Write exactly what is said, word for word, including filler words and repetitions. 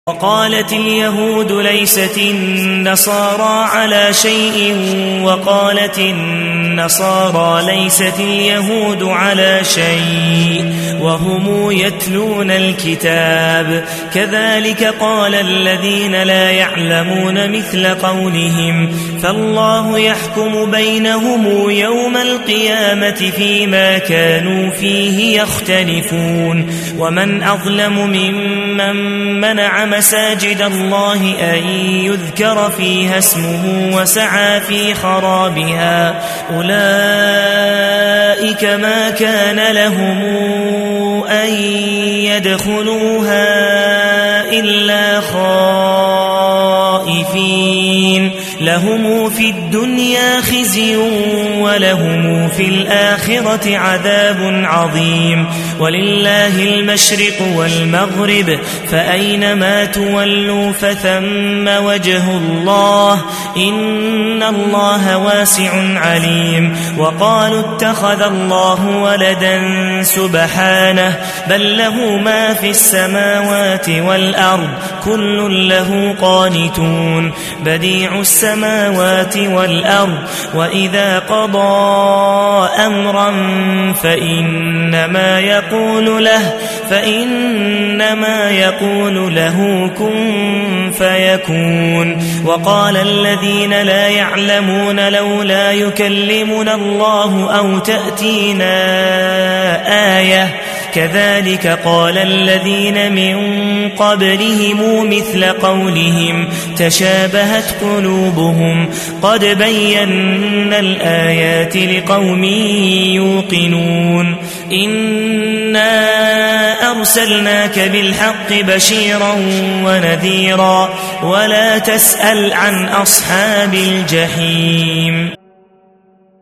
وقالت اليهود ليست النصارى على شيء وقالت النصارى ليست اليهود على شيء وهم يتلون الكتاب كذلك قال الذين لا يعلمون مثل قولهم فالله يحكم بينهم يوم القيامة فيما كانوا فيه يختلفون ومن أظلم ممن منع مساجد الله أن يذكر فيها اسمه وسعى في خرابها أولئك ما كان لهم أن يدخلوها إلا خائفين لهم في الدنيا خزي ولهم في الآخرة عذاب عظيم ولله المشرق والمغرب فأينما تولوا فثم وجه الله إن الله واسع عليم وقالوا اتخذ الله ولدا سبحانه بل له ما في السماوات والأرض كل له قانتون بديع السماوات والأرض وإذا قضى أمرا فإنما يقول له فإنما يقول له كن فيكون وقال الذين لا يعلمون لولا يكلمنا الله أو تأتينا آية كذلك قال الذين من قبلهم مثل قولهم تشابهت قلوبهم قد بينا الآيات لقوم يوقنون إنا أرسلناك بالحق بشيرا ونذيرا ولا تسأل عن أصحاب الجحيم.